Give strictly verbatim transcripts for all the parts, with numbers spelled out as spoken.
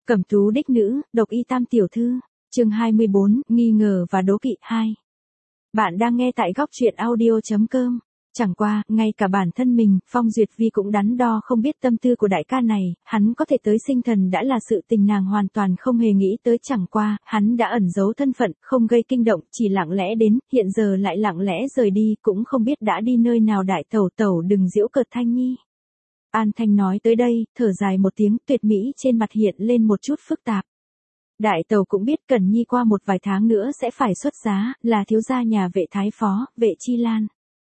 Cẩm tú đích nữ, độc y tam tiểu thư, chương hai mươi bốn, nghi ngờ và đố kỵ hai. Bạn đang nghe tại góc truyện audio.com. Chẳng qua, ngay cả bản thân mình, Phong Duyệt Vi cũng đắn đo không biết tâm tư của đại ca này, hắn có thể tới sinh thần đã là sự tình nàng hoàn toàn không hề nghĩ tới, chẳng qua, hắn đã ẩn giấu thân phận, không gây kinh động, chỉ lặng lẽ đến, hiện giờ lại lặng lẽ rời đi, cũng không biết đã đi nơi nào. Đại tẩu tẩu đừng giễu cợt Thanh Nhi. An Thanh nói tới đây, thở dài một tiếng, tuyệt mỹ trên mặt hiện lên một chút phức tạp. Đại tẩu cũng biết Cẩn Nhi qua một vài tháng nữa sẽ phải xuất giá, là thiếu gia nhà vệ thái phó, vệ Chi Lan.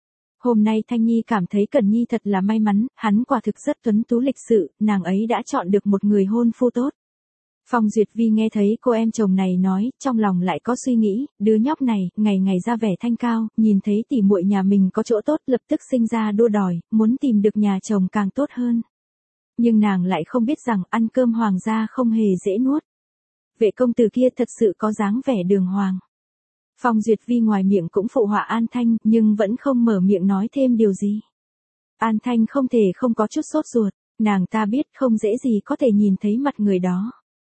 Hôm nay Thanh Nhi cảm thấy Cẩn Nhi thật là may mắn, hắn quả thực rất tuấn tú lịch sự, nàng ấy đã chọn được một người hôn phu tốt. Phong Duyệt Vi nghe thấy cô em chồng này nói, trong lòng lại có suy nghĩ, đứa nhóc này, ngày ngày ra vẻ thanh cao, nhìn thấy tỷ muội nhà mình có chỗ tốt, lập tức sinh ra đua đòi, muốn tìm được nhà chồng càng tốt hơn. Nhưng nàng lại không biết rằng ăn cơm hoàng gia không hề dễ nuốt. Vệ công tử kia thật sự có dáng vẻ đường hoàng. Phong Duyệt Vi ngoài miệng cũng phụ họa An Thanh, nhưng vẫn không mở miệng nói thêm điều gì. An Thanh không thể không có chút sốt ruột, nàng ta biết không dễ gì có thể nhìn thấy mặt người đó.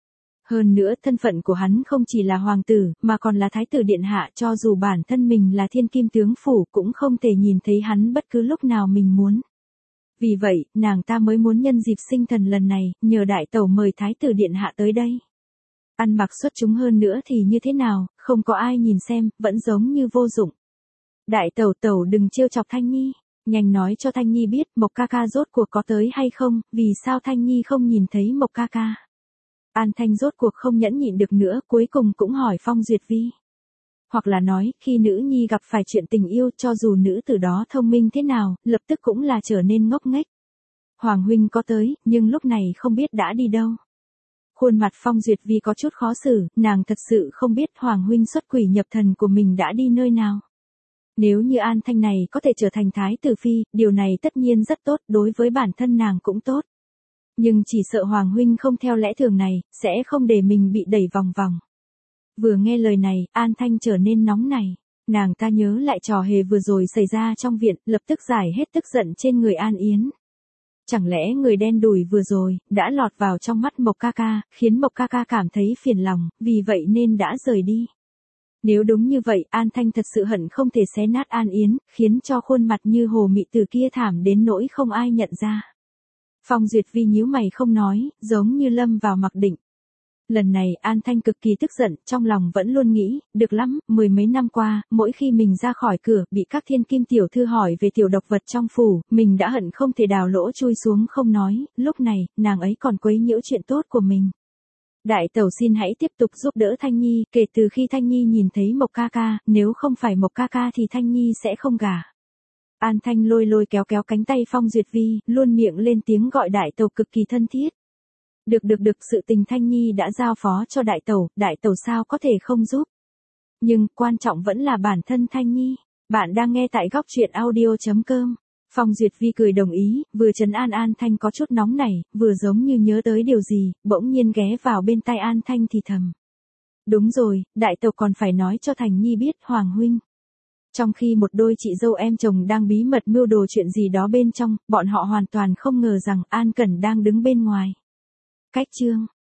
Hơn nữa thân phận của hắn không chỉ là hoàng tử, mà còn là thái tử điện hạ, cho dù bản thân mình là thiên kim tướng phủ cũng không thể nhìn thấy hắn bất cứ lúc nào mình muốn. Vì vậy, nàng ta mới muốn nhân dịp sinh thần lần này, nhờ đại tẩu mời thái tử điện hạ tới đây. Ăn mặc xuất chúng hơn nữa thì như thế nào, không có ai nhìn xem, vẫn giống như vô dụng. Đại tẩu tẩu đừng trêu chọc Thanh Nhi, nhanh nói cho Thanh Nhi biết Mộc ca ca rốt cuộc có tới hay không, vì sao Thanh Nhi không nhìn thấy Mộc ca ca. An Thanh rốt cuộc không nhẫn nhịn được nữa, cuối cùng cũng hỏi Phong Duyệt Vi. Hoặc là nói, khi nữ nhi gặp phải chuyện tình yêu, cho dù nữ tử đó thông minh thế nào, lập tức cũng là trở nên ngốc nghếch. Hoàng huynh có tới, nhưng lúc này không biết đã đi đâu. Khuôn mặt Phong Duyệt Vi có chút khó xử, nàng thật sự không biết Hoàng huynh xuất quỷ nhập thần của mình đã đi nơi nào. Nếu như An Thanh này có thể trở thành thái tử phi, điều này tất nhiên rất tốt, đối với bản thân nàng cũng tốt. Nhưng chỉ sợ Hoàng huynh không theo lẽ thường này, sẽ không để mình bị đẩy vòng vòng. Vừa nghe lời này, An Thanh trở nên nóng nảy. Nàng ta nhớ lại trò hề vừa rồi xảy ra trong viện, lập tức giải hết tức giận trên người An Yến. Chẳng lẽ người đen đủi vừa rồi, đã lọt vào trong mắt Mộc ca ca, khiến Mộc ca ca cảm thấy phiền lòng, vì vậy nên đã rời đi. Nếu đúng như vậy, An Thanh thật sự hận không thể xé nát An Yến, khiến cho khuôn mặt như hồ mị từ kia thảm đến nỗi không ai nhận ra. Phong Duyệt Vi nhíu mày không nói, giống như lâm vào mặc định. Lần này An Thanh cực kỳ tức giận, trong lòng vẫn luôn nghĩ, được lắm, mười mấy năm qua, mỗi khi mình ra khỏi cửa, bị các thiên kim tiểu thư hỏi về tiểu độc vật trong phủ, mình đã hận không thể đào lỗ chui xuống không nói, lúc này, nàng ấy còn quấy nhiễu chuyện tốt của mình. Đại tẩu xin hãy tiếp tục giúp đỡ Thanh Nhi, kể từ khi Thanh Nhi nhìn thấy Mộc ca ca, nếu không phải Mộc ca ca thì Thanh Nhi sẽ không gả. An Thanh lôi lôi kéo kéo cánh tay Phong Duyệt Vi, luôn miệng lên tiếng gọi đại tẩu cực kỳ thân thiết. Được được được, sự tình Thanh Nhi đã giao phó cho đại tẩu, đại tẩu sao có thể không giúp. Nhưng, quan trọng vẫn là bản thân Thanh Nhi. Bạn đang nghe tại góc truyện audio.com. Phong Duyệt Vi cười đồng ý, vừa trấn an An Thanh có chút nóng nảy, vừa giống như nhớ tới điều gì, bỗng nhiên ghé vào bên tai An Thanh thì thầm. Đúng rồi, đại tẩu còn phải nói cho Thành Nhi biết Hoàng huynh. Trong khi một đôi chị dâu em chồng đang bí mật mưu đồ chuyện gì đó bên trong, bọn họ hoàn toàn không ngờ rằng An Cẩn đang đứng bên ngoài. Cách chương